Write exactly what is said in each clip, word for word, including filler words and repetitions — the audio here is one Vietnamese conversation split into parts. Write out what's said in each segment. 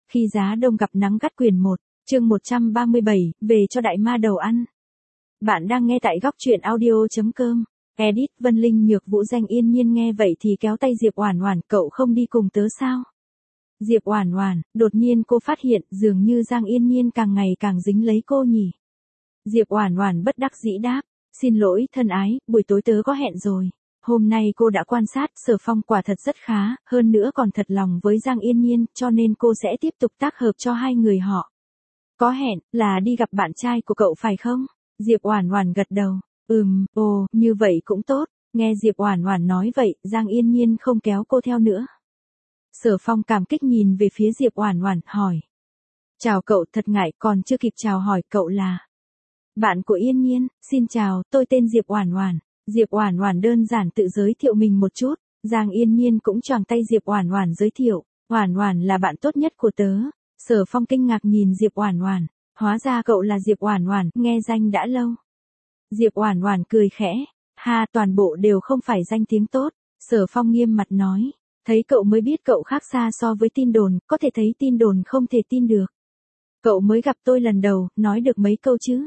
Khi giá đông gặp nắng gắt quyển một, chương một trăm ba mươi bảy, về cho đại ma đầu ăn. Bạn đang nghe tại góc truyện audio.com. Edit Vân Linh Nhược Vũ Danh yên nhiên nghe vậy thì kéo tay Diệp Oản Oản, cậu không đi cùng tớ sao? Diệp Oản Oản, đột nhiên cô phát hiện dường như Giang Yên Nhiên càng ngày càng dính lấy cô nhỉ. Diệp Oản Oản bất đắc dĩ đáp, xin lỗi thân ái, buổi tối tớ có hẹn rồi. Hôm nay cô đã quan sát Sở Phong quả thật rất khá, hơn nữa còn thật lòng với Giang Yên Nhiên, cho nên cô sẽ tiếp tục tác hợp cho hai người họ. Có hẹn, là đi gặp bạn trai của cậu phải không? Diệp Oản Oản gật đầu, ừm, ồ, như vậy cũng tốt. Nghe Diệp Oản Oản nói vậy, Giang Yên Nhiên không kéo cô theo nữa. Sở Phong cảm kích nhìn về phía Diệp Oản Oản, hỏi. Chào cậu, thật ngại, còn chưa kịp chào hỏi, cậu là bạn của Yên Nhiên. Xin chào, tôi tên Diệp Oản Oản. Diệp Oản Oản đơn giản tự giới thiệu mình một chút, Giang Yên Nhiên cũng choàng tay Diệp Oản Oản giới thiệu, Oản Oản là bạn tốt nhất của tớ. Sở Phong kinh ngạc nhìn Diệp Oản Oản, hóa ra cậu là Diệp Oản Oản, nghe danh đã lâu. Diệp Oản Oản cười khẽ, ha, toàn bộ đều không phải danh tiếng tốt. Sở Phong nghiêm mặt nói, thấy cậu mới biết cậu khác xa so với tin đồn, có thể thấy tin đồn không thể tin được. Cậu mới gặp tôi lần đầu, nói được mấy câu chứ?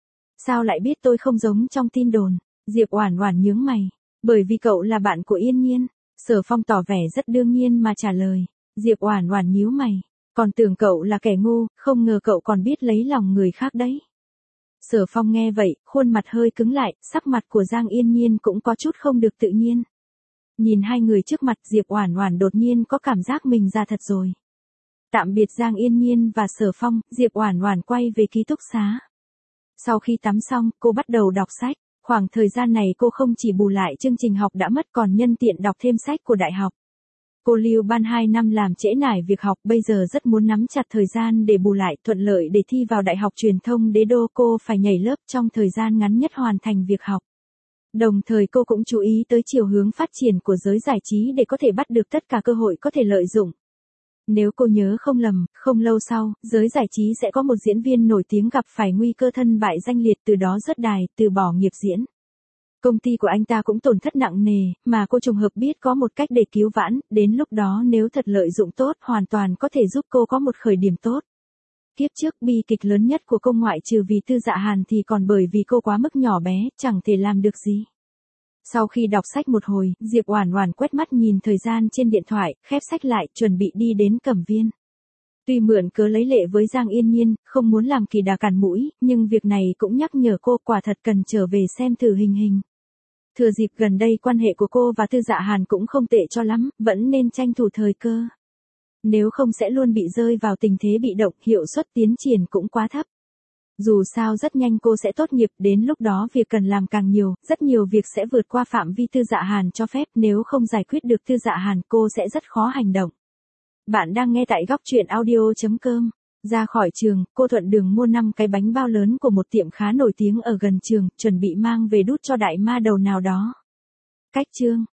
Sao lại biết tôi không giống trong tin đồn? Diệp Oản Oản nhướng mày, bởi vì cậu là bạn của Yên Nhiên. Sở Phong tỏ vẻ rất đương nhiên mà trả lời. Diệp Oản Oản nhíu mày, còn tưởng cậu là kẻ ngu, không ngờ cậu còn biết lấy lòng người khác đấy. Sở Phong nghe vậy, khuôn mặt hơi cứng lại, sắc mặt của Giang Yên Nhiên cũng có chút không được tự nhiên. Nhìn hai người trước mặt, Diệp Oản Oản đột nhiên có cảm giác mình già thật rồi. Tạm biệt Giang Yên Nhiên và Sở Phong, Diệp Oản Oản quay về ký túc xá. Sau khi tắm xong, cô bắt đầu đọc sách. Khoảng thời gian này cô không chỉ bù lại chương trình học đã mất còn nhân tiện đọc thêm sách của đại học. Cô lưu ban hai năm làm trễ nải việc học, bây giờ rất muốn nắm chặt thời gian để bù lại, thuận lợi để thi vào Đại học Truyền thông Đế Đô. Cô phải nhảy lớp trong thời gian ngắn nhất hoàn thành việc học. Đồng thời cô cũng chú ý tới chiều hướng phát triển của giới giải trí để có thể bắt được tất cả cơ hội có thể lợi dụng. Nếu cô nhớ không lầm, không lâu sau, giới giải trí sẽ có một diễn viên nổi tiếng gặp phải nguy cơ thân bại danh liệt, từ đó rớt đài, từ bỏ nghiệp diễn. Công ty của anh ta cũng tổn thất nặng nề, mà cô trùng hợp biết có một cách để cứu vãn, đến lúc đó nếu thật lợi dụng tốt, hoàn toàn có thể giúp cô có một khởi điểm tốt. Kiếp trước bi kịch lớn nhất của cô ngoại trừ vì Tư Dạ Hàn thì còn bởi vì cô quá mức nhỏ bé, chẳng thể làm được gì. Sau khi đọc sách một hồi, Diệp Oản Oản quét mắt nhìn thời gian trên điện thoại, khép sách lại, chuẩn bị đi đến Cẩm Viên. Tuy mượn cớ lấy lệ với Giang Yên Nhiên, không muốn làm kỳ đà cản mũi, nhưng việc này cũng nhắc nhở cô quả thật cần trở về xem thử hình hình. Thừa dịp gần đây quan hệ của cô và Tư Dạ Hàn cũng không tệ cho lắm, vẫn nên tranh thủ thời cơ. Nếu không sẽ luôn bị rơi vào tình thế bị động, hiệu suất tiến triển cũng quá thấp. Dù sao rất nhanh cô sẽ tốt nghiệp, đến lúc đó việc cần làm càng nhiều, rất nhiều việc sẽ vượt qua phạm vi Tư Dạ Hàn cho phép, nếu không giải quyết được Tư Dạ Hàn cô sẽ rất khó hành động. Bạn đang nghe tại góc truyện audio.com. Ra khỏi trường, cô thuận đường mua năm cái bánh bao lớn của một tiệm khá nổi tiếng ở gần trường, chuẩn bị mang về đút cho đại ma đầu nào đó. Cách chương